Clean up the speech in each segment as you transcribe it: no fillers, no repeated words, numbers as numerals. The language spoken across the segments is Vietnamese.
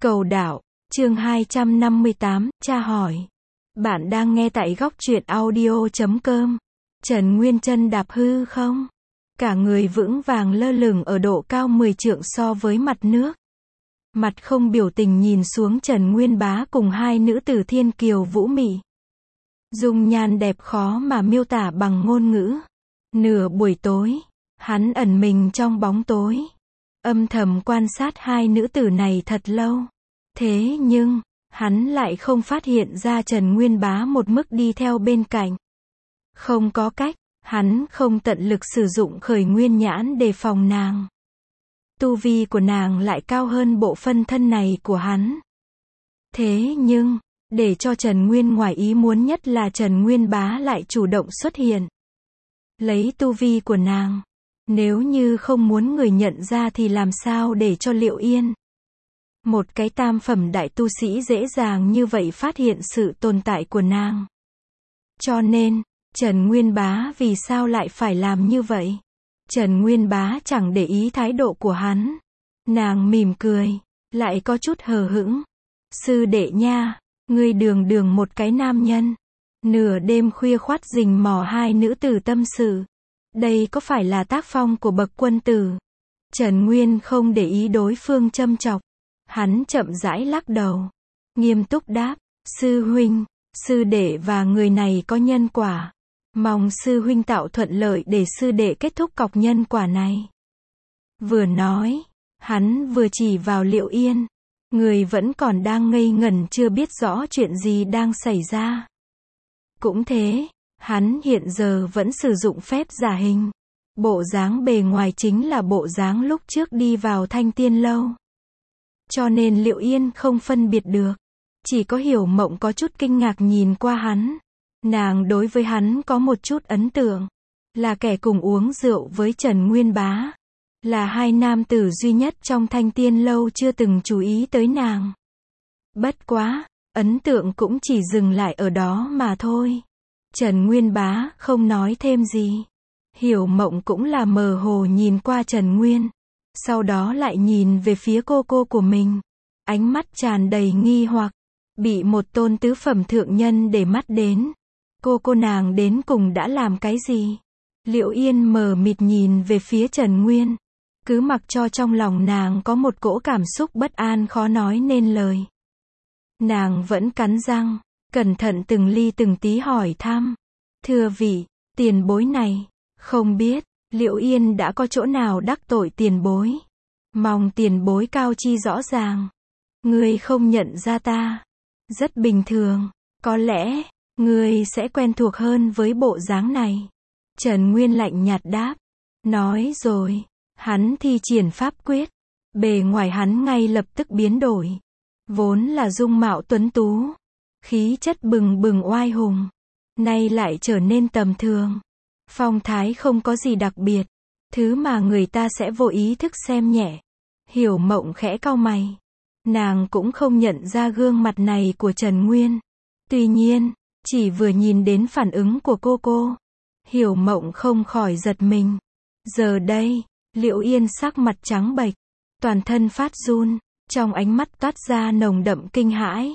Cầu đạo, chương 258, tra hỏi. Bạn đang nghe tại góc truyện audio.com. Trần Nguyên Trân đạp hư không? Cả người vững vàng lơ lửng ở độ cao 10 trượng so với mặt nước. Mặt không biểu tình nhìn xuống Trần Nguyên Bá cùng hai nữ tử thiên kiều vũ mị. Dung nhan đẹp khó mà miêu tả bằng ngôn ngữ. Nửa buổi tối, hắn ẩn mình trong bóng tối. Âm thầm quan sát hai nữ tử này thật lâu. Thế nhưng, hắn lại không phát hiện ra Trần Nguyên Bá một mức đi theo bên cạnh. Không có cách, hắn không tận lực sử dụng khởi nguyên nhãn để phòng nàng. Tu vi của nàng lại cao hơn bộ phân thân này của hắn. Thế nhưng, để cho Trần Nguyên ngoài ý muốn nhất là Trần Nguyên Bá lại chủ động xuất hiện. Lấy tu vi của nàng, nếu như không muốn người nhận ra thì làm sao để cho Liệu Yên, một cái tam phẩm đại tu sĩ dễ dàng như vậy phát hiện sự tồn tại của nàng. Cho nên, Trần Nguyên Bá vì sao lại phải làm như vậy? Trần Nguyên Bá chẳng để ý thái độ của hắn. Nàng mỉm cười, lại có chút hờ hững. Sư đệ nha, ngươi đường đường một cái nam nhân. Nửa đêm khuya khoắt rình mò hai nữ tử tâm sự. Đây có phải là tác phong của bậc quân tử? Trần Nguyên không để ý đối phương châm chọc. Hắn chậm rãi lắc đầu. Nghiêm túc đáp, sư huynh, sư đệ và người này có nhân quả. Mong sư huynh tạo thuận lợi để sư đệ kết thúc cọc nhân quả này. Vừa nói, hắn vừa chỉ vào Liệu Yên. Người vẫn còn đang ngây ngẩn chưa biết rõ chuyện gì đang xảy ra. Cũng thế, hắn hiện giờ vẫn sử dụng phép giả hình. Bộ dáng bề ngoài chính là bộ dáng lúc trước đi vào Thanh Tiên Lâu. Cho nên Liệu Yên không phân biệt được. Chỉ có Hiểu Mộng có chút kinh ngạc nhìn qua hắn. Nàng đối với hắn có một chút ấn tượng. Là kẻ cùng uống rượu với Trần Nguyên Bá. Là hai nam tử duy nhất trong Thanh Tiên Lâu chưa từng chú ý tới nàng. Bất quá, ấn tượng cũng chỉ dừng lại ở đó mà thôi. Trần Nguyên Bá không nói thêm gì. Hiểu Mộng cũng là mờ hồ nhìn qua Trần Nguyên. Sau đó lại nhìn về phía cô của mình. Ánh mắt tràn đầy nghi hoặc. Bị một tôn tứ phẩm thượng nhân để mắt đến. Cô nàng đến cùng đã làm cái gì? Liệu Yên mờ mịt nhìn về phía Trần Nguyên. Cứ mặc cho trong lòng nàng có một cỗ cảm xúc bất an khó nói nên lời. Nàng vẫn cắn răng, cẩn thận từng ly từng tí hỏi thăm. Thưa vị, tiền bối này, không biết, Liệu Yên đã có chỗ nào đắc tội tiền bối? Mong tiền bối cao chi rõ ràng. Ngươi không nhận ra ta. Rất bình thường, có lẽ, ngươi sẽ quen thuộc hơn với bộ dáng này. Trần Nguyên lạnh nhạt đáp. Nói rồi, hắn thi triển pháp quyết. Bề ngoài hắn ngay lập tức biến đổi. Vốn là dung mạo tuấn tú. Khí chất bừng bừng oai hùng. Nay lại trở nên tầm thường. Phong thái không có gì đặc biệt. Thứ mà người ta sẽ vô ý thức xem nhẹ. Hiểu Mộng khẽ cau mày. Nàng cũng không nhận ra gương mặt này của Trần Nguyên. Tuy nhiên, chỉ vừa nhìn đến phản ứng của cô. Hiểu Mộng không khỏi giật mình. Giờ đây, Liệu Yên sắc mặt trắng bệch. Toàn thân phát run. Trong ánh mắt toát ra nồng đậm kinh hãi.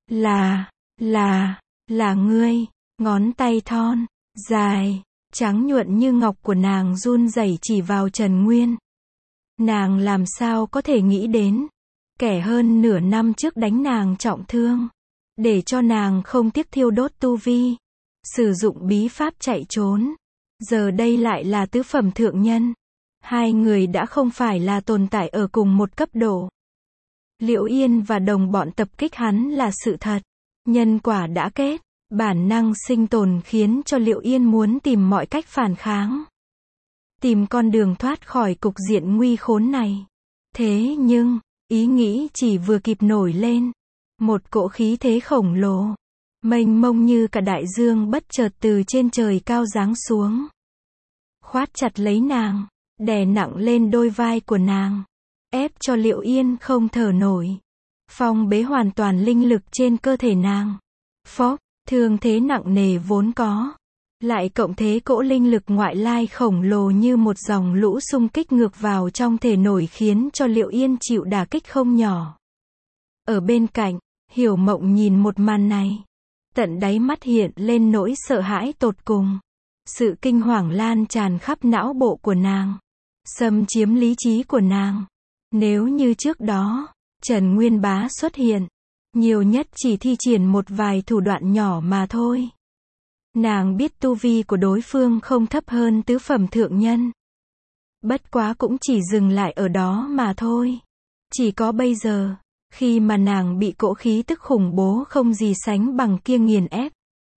Là ngươi. Ngón tay thon, dài, trắng nhuận như ngọc của nàng run rẩy chỉ vào Trần Nguyên. Nàng làm sao có thể nghĩ đến. Kẻ hơn nửa năm trước đánh nàng trọng thương. Để cho nàng không tiếc thiêu đốt tu vi. Sử dụng bí pháp chạy trốn. Giờ đây lại là tứ phẩm thượng nhân. Hai người đã không phải là tồn tại ở cùng một cấp độ. Liệu Yên và đồng bọn tập kích hắn là sự thật. Nhân quả đã kết. Bản năng sinh tồn khiến cho Liệu Yên muốn tìm mọi cách phản kháng. Tìm con đường thoát khỏi cục diện nguy khốn này. Thế nhưng, ý nghĩ chỉ vừa kịp nổi lên. Một cỗ khí thế khổng lồ. Mênh mông như cả đại dương bất chợt từ trên trời cao giáng xuống. Khoát chặt lấy nàng. Đè nặng lên đôi vai của nàng. Ép cho Liệu Yên không thở nổi. Phong bế hoàn toàn linh lực trên cơ thể nàng. Phốc. Thương thế nặng nề vốn có. Lại cộng thế cỗ linh lực ngoại lai khổng lồ như một dòng lũ xung kích ngược vào trong thể nổi khiến cho Liệu Yên chịu đả kích không nhỏ. Ở bên cạnh, Hiểu Mộng nhìn một màn này. Tận đáy mắt hiện lên nỗi sợ hãi tột cùng. Sự kinh hoàng lan tràn khắp não bộ của nàng. Xâm chiếm lý trí của nàng. Nếu như trước đó, Trần Nguyên Bá xuất hiện, nhiều nhất chỉ thi triển một vài thủ đoạn nhỏ mà thôi. Nàng biết tu vi của đối phương không thấp hơn tứ phẩm thượng nhân. Bất quá cũng chỉ dừng lại ở đó mà thôi. Chỉ có bây giờ, khi mà nàng bị cỗ khí tức khủng bố không gì sánh bằng kia nghiền ép,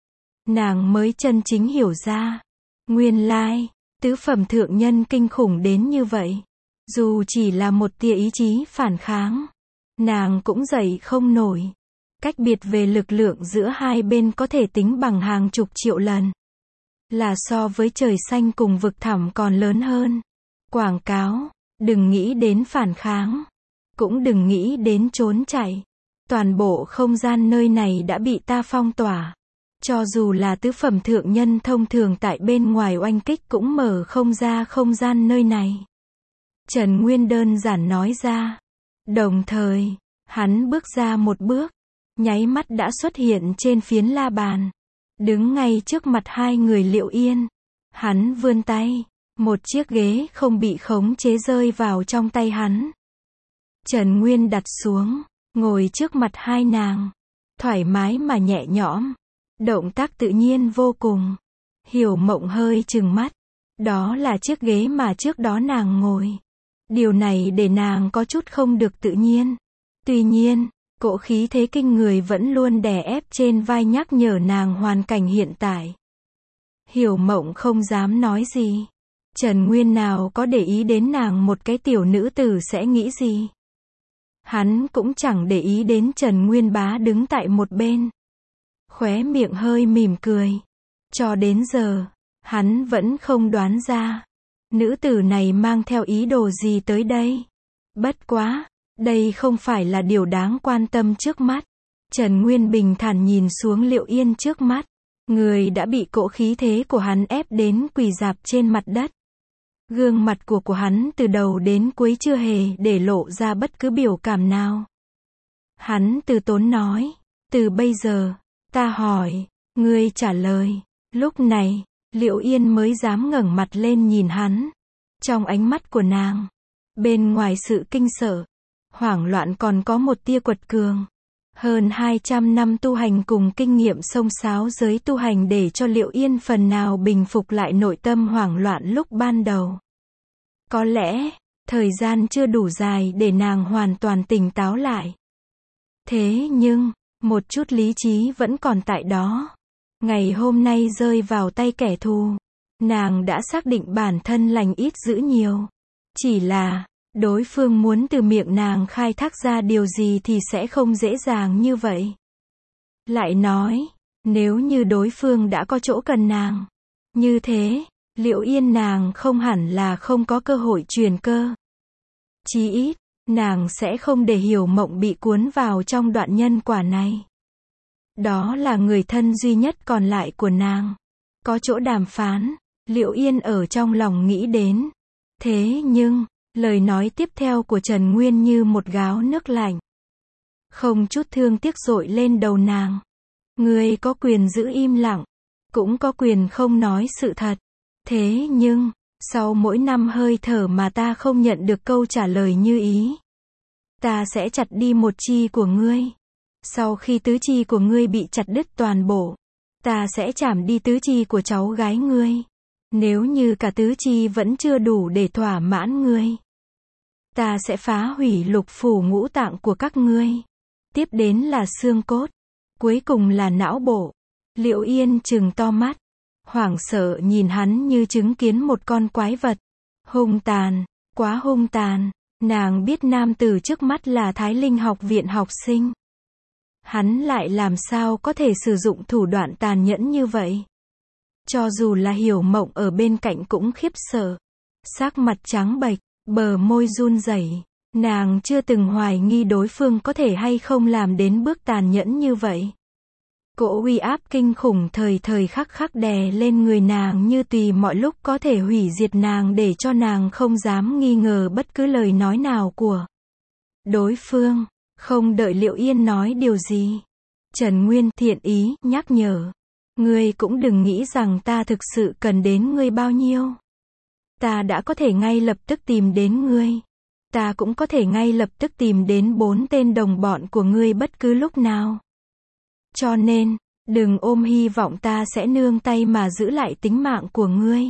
nàng mới chân chính hiểu ra. Nguyên lai, tứ phẩm thượng nhân kinh khủng đến như vậy. Dù chỉ là một tia ý chí phản kháng, nàng cũng dậy không nổi. Cách biệt về lực lượng giữa hai bên có thể tính bằng hàng chục triệu lần. Là so với trời xanh cùng vực thẳm còn lớn hơn. Quảng cáo, đừng nghĩ đến phản kháng. Cũng đừng nghĩ đến trốn chạy. Toàn bộ không gian nơi này đã bị ta phong tỏa. Cho dù là tứ phẩm thượng nhân thông thường tại bên ngoài oanh kích cũng mở không ra không gian nơi này. Trần Nguyên đơn giản nói ra. Đồng thời, hắn bước ra một bước, nháy mắt đã xuất hiện trên phiến la bàn. Đứng ngay trước mặt hai người Liệu Yên. Hắn vươn tay, một chiếc ghế không bị khống chế rơi vào trong tay hắn. Trần Nguyên đặt xuống, ngồi trước mặt hai nàng. Thoải mái mà nhẹ nhõm. Động tác tự nhiên vô cùng. Hiểu Mộng hơi trừng mắt. Đó là chiếc ghế mà trước đó nàng ngồi. Điều này để nàng có chút không được tự nhiên. Tuy nhiên, cỗ khí thế kinh người vẫn luôn đè ép trên vai nhắc nhở nàng hoàn cảnh hiện tại. Hiểu Mộng không dám nói gì. Trần Nguyên nào có để ý đến nàng một cái tiểu nữ tử sẽ nghĩ gì. Hắn cũng chẳng để ý đến Trần Nguyên Bá đứng tại một bên. Khóe miệng hơi mỉm cười. Cho đến giờ, hắn vẫn không đoán ra. Nữ tử này mang theo ý đồ gì tới đây. Bất quá, đây không phải là điều đáng quan tâm trước mắt. Trần Nguyên bình thản nhìn xuống Liệu Yên trước mắt. Người đã bị cỗ khí thế của hắn ép đến quỳ rạp trên mặt đất. Gương mặt của hắn từ đầu đến cuối chưa hề để lộ ra bất cứ biểu cảm nào. Hắn từ tốn nói, từ bây giờ, ta hỏi, ngươi trả lời. Lúc này, Liệu Yên mới dám ngẩng mặt lên nhìn hắn. Trong ánh mắt của nàng, bên ngoài sự kinh sợ, hoảng loạn còn có một tia quật cường. Hơn 200 năm tu hành cùng kinh nghiệm xông xáo giới tu hành để cho Liệu Yên phần nào bình phục lại nội tâm hoảng loạn lúc ban đầu. Có lẽ, thời gian chưa đủ dài để nàng hoàn toàn tỉnh táo lại. Thế nhưng, một chút lý trí vẫn còn tại đó. Ngày hôm nay rơi vào tay kẻ thù, nàng đã xác định bản thân lành ít dữ nhiều. Chỉ là, đối phương muốn từ miệng nàng khai thác ra điều gì thì sẽ không dễ dàng như vậy. Lại nói, nếu như đối phương đã có chỗ cần nàng, như thế, Liệu Yên nàng không hẳn là không có cơ hội truyền cơ. Chí ít, nàng sẽ không để Hiểu Mộng bị cuốn vào trong đoạn nhân quả này. Đó là người thân duy nhất còn lại của nàng. Có chỗ đàm phán, Liệu Yên ở trong lòng nghĩ đến. Thế nhưng, lời nói tiếp theo của Trần Nguyên như một gáo nước lạnh. Không chút thương tiếc dội lên đầu nàng. Ngươi có quyền giữ im lặng, cũng có quyền không nói sự thật. Thế nhưng, sau mỗi năm hơi thở mà ta không nhận được câu trả lời như ý, ta sẽ chặt đi một chi của ngươi. Sau khi tứ chi của ngươi bị chặt đứt toàn bộ, ta sẽ chảm đi tứ chi của cháu gái ngươi. Nếu như cả tứ chi vẫn chưa đủ để thỏa mãn ngươi, ta sẽ phá hủy lục phủ ngũ tạng của các ngươi. Tiếp đến là xương cốt, cuối cùng là não bộ. Liệu Yên trừng to mắt, hoảng sợ nhìn hắn như chứng kiến một con quái vật. Hung tàn, quá hung tàn. Nàng biết nam tử trước mắt là Thái Linh học viện học sinh. Hắn lại làm sao có thể sử dụng thủ đoạn tàn nhẫn như vậy. Cho dù là Hiểu Mộng ở bên cạnh cũng khiếp sợ. Sắc mặt trắng bệch, bờ môi run rẩy. Nàng chưa từng hoài nghi đối phương có thể hay không làm đến bước tàn nhẫn như vậy. Cỗ uy áp kinh khủng thời thời khắc khắc đè lên người nàng như tùy mọi lúc có thể hủy diệt nàng để cho nàng không dám nghi ngờ bất cứ lời nói nào của đối phương. Không đợi Liệu Yên nói điều gì, Trần Nguyên thiện ý nhắc nhở. Ngươi cũng đừng nghĩ rằng ta thực sự cần đến ngươi bao nhiêu. Ta đã có thể ngay lập tức tìm đến ngươi. Ta cũng có thể ngay lập tức tìm đến 4 tên đồng bọn của ngươi bất cứ lúc nào. Cho nên, đừng ôm hy vọng ta sẽ nương tay mà giữ lại tính mạng của ngươi.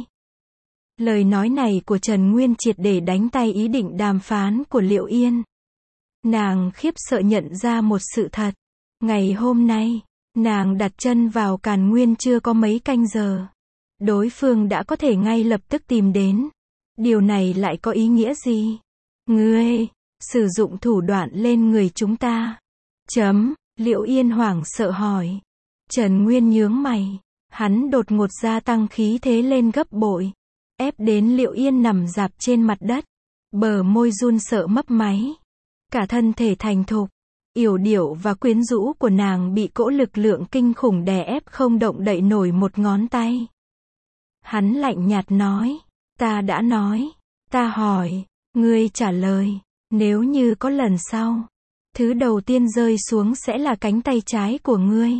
Lời nói này của Trần Nguyên triệt để đánh tay ý định đàm phán của Liệu Yên. Nàng khiếp sợ nhận ra một sự thật. Ngày hôm nay, nàng đặt chân vào Càn Nguyên chưa có mấy canh giờ. Đối phương đã có thể ngay lập tức tìm đến. Điều này lại có ý nghĩa gì? Ngươi, sử dụng thủ đoạn lên người chúng ta. Liệu Yên hoảng sợ hỏi. Trần Nguyên nhướng mày. Hắn đột ngột gia tăng khí thế lên gấp bội. Ép đến Liệu Yên nằm rạp trên mặt đất. Bờ môi run sợ mấp máy. Cả thân thể thành thục, yểu điệu và quyến rũ của nàng bị cỗ lực lượng kinh khủng đè ép không động đậy nổi một ngón tay. Hắn lạnh nhạt nói. Ta đã nói. Ta hỏi. Ngươi trả lời. Nếu như có lần sau, thứ đầu tiên rơi xuống sẽ là cánh tay trái của ngươi.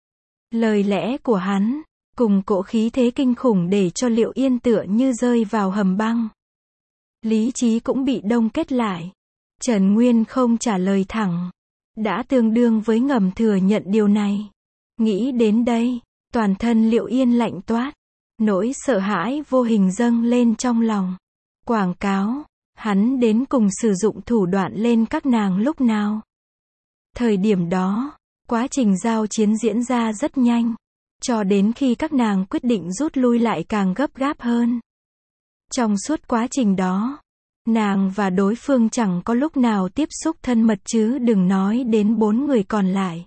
Lời lẽ của hắn, cùng cỗ khí thế kinh khủng để cho Liệu Yên tựa như rơi vào hầm băng. Lý trí cũng bị đông kết lại. Trần Nguyên không trả lời thẳng. Đã tương đương với ngầm thừa nhận điều này. Nghĩ đến đây, toàn thân Liệu Yên lạnh toát. Nỗi sợ hãi vô hình dâng lên trong lòng. Quảng cáo, hắn đến cùng sử dụng thủ đoạn lên các nàng lúc nào. Thời điểm đó, quá trình giao chiến diễn ra rất nhanh. Cho đến khi các nàng quyết định rút lui lại càng gấp gáp hơn. Trong suốt quá trình đó, nàng và đối phương chẳng có lúc nào tiếp xúc thân mật chứ đừng nói đến 4 người còn lại.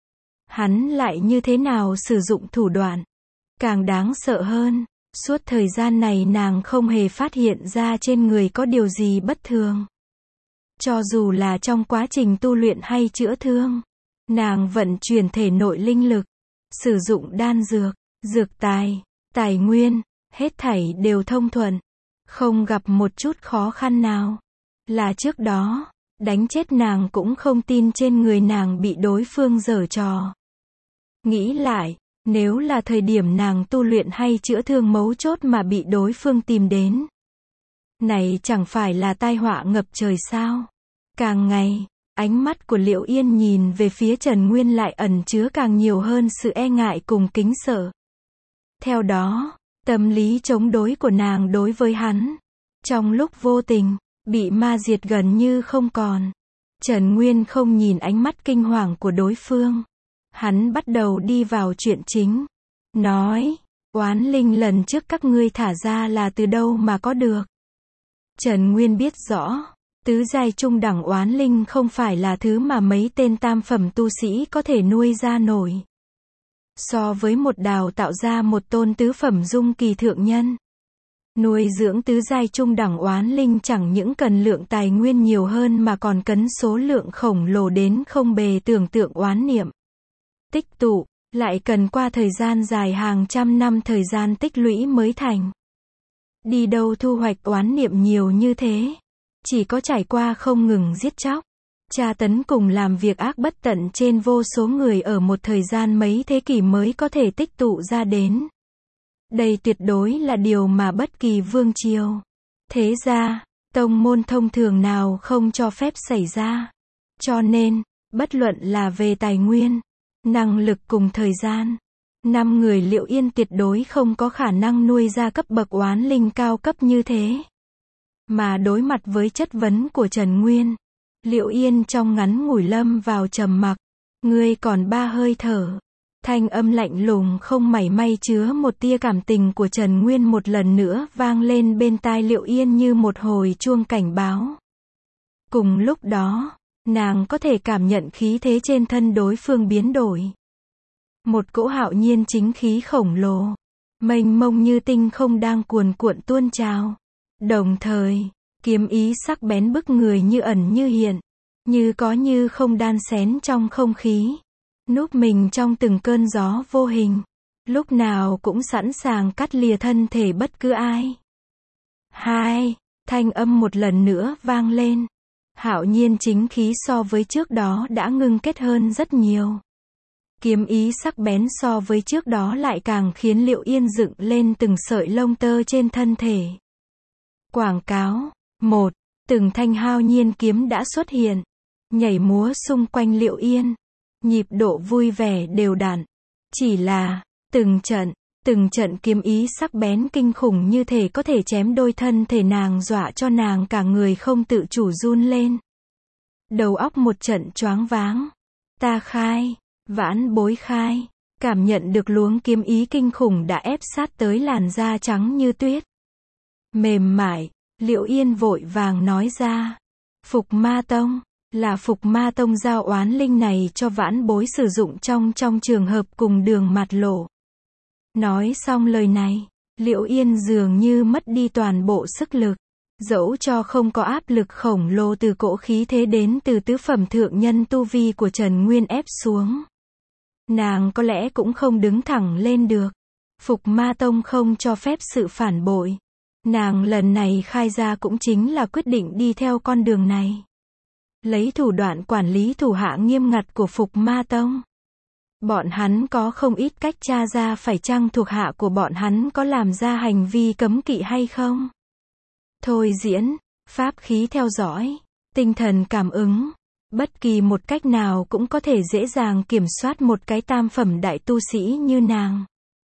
Hắn lại như thế nào sử dụng thủ đoạn. Càng đáng sợ hơn, suốt thời gian này nàng không hề phát hiện ra trên người có điều gì bất thường. Cho dù là trong quá trình tu luyện hay chữa thương, nàng vận chuyển thể nội linh lực, sử dụng đan dược, dược tài, tài nguyên, hết thảy đều thông thuận. Không gặp một chút khó khăn nào. Là trước đó, đánh chết nàng cũng không tin trên người nàng bị đối phương giở trò. Nghĩ lại, nếu là thời điểm nàng tu luyện hay chữa thương mấu chốt mà bị đối phương tìm đến. Này chẳng phải là tai họa ngập trời sao? Càng ngày, ánh mắt của Liệu Yên nhìn về phía Trần Nguyên lại ẩn chứa càng nhiều hơn sự e ngại cùng kính sợ. Theo đó, tâm lý chống đối của nàng đối với hắn, trong lúc vô tình, bị ma diệt gần như không còn. Trần Nguyên không nhìn ánh mắt kinh hoàng của đối phương. Hắn bắt đầu đi vào chuyện chính. Nói, oán linh lần trước các ngươi thả ra là từ đâu mà có được. Trần Nguyên biết rõ, tứ giai trung đẳng oán linh không phải là thứ mà mấy tên tam phẩm tu sĩ có thể nuôi ra nổi. So với một đào tạo ra một tôn tứ phẩm dung kỳ thượng nhân, nuôi dưỡng tứ giai trung đẳng oán linh chẳng những cần lượng tài nguyên nhiều hơn mà còn cần số lượng khổng lồ đến không bề tưởng tượng oán niệm. Tích tụ, lại cần qua thời gian dài hàng trăm năm thời gian tích lũy mới thành. Đi đâu thu hoạch oán niệm nhiều như thế? Chỉ có trải qua không ngừng giết chóc, tra tấn cùng làm việc ác bất tận trên vô số người ở một thời gian mấy thế kỷ mới có thể tích tụ ra đến. Đây tuyệt đối là điều mà bất kỳ vương triều, thế gia, tông môn thông thường nào không cho phép xảy ra. Cho nên, bất luận là về tài nguyên, năng lực cùng thời gian, 5 người Liệu Yên tuyệt đối không có khả năng nuôi ra cấp bậc oán linh cao cấp như thế. Mà đối mặt với chất vấn của Trần Nguyên, Liệu Yên trong ngắn ngủi lâm vào trầm mặc. Ngươi còn 3 hơi thở. Thanh âm lạnh lùng không mảy may chứa một tia cảm tình của Trần Nguyên một lần nữa vang lên bên tai Liệu Yên như một hồi chuông cảnh báo. Cùng lúc đó, nàng có thể cảm nhận khí thế trên thân đối phương biến đổi. Một cỗ hạo nhiên chính khí khổng lồ, mênh mông như tinh không đang cuồn cuộn tuôn trào. Đồng thời, kiếm ý sắc bén bức người như ẩn như hiện, như có như không đan xén trong không khí, núp mình trong từng cơn gió vô hình, lúc nào cũng sẵn sàng cắt lìa thân thể bất cứ ai. Thanh âm một lần nữa vang lên. Hạo nhiên chính khí so với trước đó đã ngưng kết hơn rất nhiều. Kiếm ý sắc bén so với trước đó lại càng khiến Liệu Yên dựng lên từng sợi lông tơ trên thân thể. Quảng cáo. 1. Từng thanh hạo nhiên kiếm đã xuất hiện, nhảy múa xung quanh Liệu Yên. Nhịp độ vui vẻ đều đặn. Chỉ là, từng trận kiếm ý sắc bén kinh khủng như thể có thể chém đôi thân thể nàng, dọa cho nàng cả người không tự chủ run lên. Đầu óc một trận choáng váng. Ta khai, Vãn Bối khai, cảm nhận được luồng kiếm ý kinh khủng đã ép sát tới làn da trắng như tuyết. Mềm mại, Liệu Yên vội vàng nói ra. Phục Ma Tông, là Phục Ma Tông giao oán linh này cho Vãn Bối sử dụng trong trường hợp cùng đường mặt lộ. Nói xong lời này, Liệu Yên dường như mất đi toàn bộ sức lực. Dẫu cho không có áp lực khổng lồ từ cỗ khí thế đến từ tứ phẩm thượng nhân tu vi của Trần Nguyên ép xuống, nàng có lẽ cũng không đứng thẳng lên được. Phục Ma Tông không cho phép sự phản bội. Nàng lần này khai ra cũng chính là quyết định đi theo con đường này. Lấy thủ đoạn quản lý thủ hạ nghiêm ngặt của Phục Ma Tông. Bọn hắn có không ít cách tra ra phải chăng thuộc hạ của bọn hắn có làm ra hành vi cấm kỵ hay không. Thôi diễn, pháp khí theo dõi, tinh thần cảm ứng. Bất kỳ một cách nào cũng có thể dễ dàng kiểm soát một cái tam phẩm đại tu sĩ như nàng.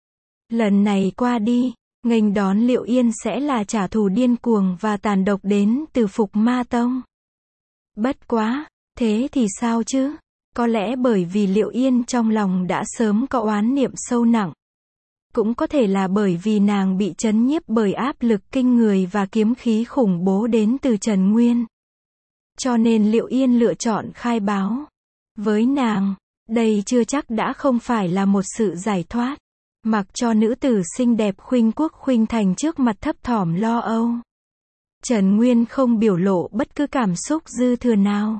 Lần này qua đi, nghênh đón Liệu Yên sẽ là trả thù điên cuồng và tàn độc đến từ Phục Ma Tông. Bất quá, thế thì sao chứ? Có lẽ bởi vì Liệu Yên trong lòng đã sớm có oán niệm sâu nặng. Cũng có thể là bởi vì nàng bị trấn nhiếp bởi áp lực kinh người và kiếm khí khủng bố đến từ Trần Nguyên. Cho nên Liệu Yên lựa chọn khai báo. Với nàng, đây chưa chắc đã không phải là một sự giải thoát. Mặc cho nữ tử xinh đẹp khuynh quốc khuynh thành trước mặt thấp thỏm lo âu. Trần Nguyên không biểu lộ bất cứ cảm xúc dư thừa nào.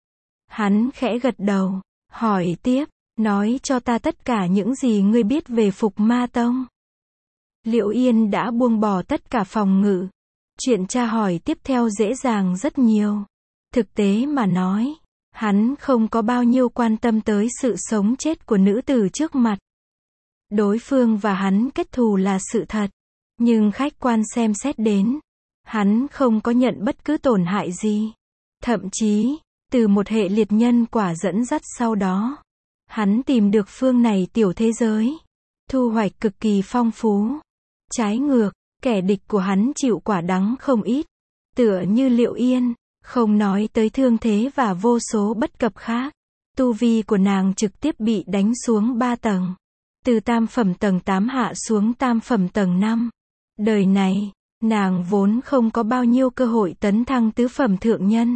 Hắn khẽ gật đầu, hỏi tiếp, nói cho ta tất cả những gì ngươi biết về Phục Ma Tông. Liệu Yên đã buông bỏ tất cả phòng ngự. Chuyện tra hỏi tiếp theo dễ dàng rất nhiều. Thực tế mà nói, hắn không có bao nhiêu quan tâm tới sự sống chết của nữ tử trước mặt. Đối phương và hắn kết thù là sự thật. Nhưng khách quan xem xét đến, hắn không có nhận bất cứ tổn hại gì. Thậm chí, từ một hệ liệt nhân quả dẫn dắt sau đó, hắn tìm được phương này tiểu thế giới. Thu hoạch cực kỳ phong phú. Trái ngược, kẻ địch của hắn chịu quả đắng không ít. Tựa như Liệu Yên, không nói tới thương thế và vô số bất cập khác. Tu vi của nàng trực tiếp bị đánh xuống 3 tầng. Từ tam phẩm tầng 8 hạ xuống tam phẩm tầng 5. Đời này, nàng vốn không có bao nhiêu cơ hội tấn thăng tứ phẩm thượng nhân.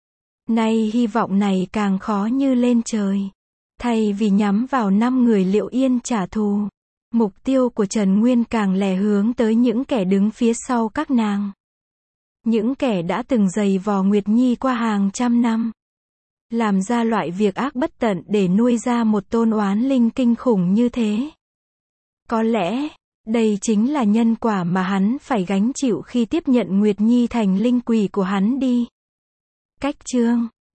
Nay hy vọng này càng khó như lên trời. Thay vì nhắm vào 5 người Liệu Yên trả thù, mục tiêu của Trần Nguyên càng lẻ hướng tới những kẻ đứng phía sau các nàng. Những kẻ đã từng giày vò Nguyệt Nhi qua hàng trăm năm. Làm ra loại việc ác bất tận để nuôi ra một tôn oán linh kinh khủng như thế. Có lẽ, đây chính là nhân quả mà hắn phải gánh chịu khi tiếp nhận Nguyệt Nhi thành linh quỷ của hắn đi. Cách chương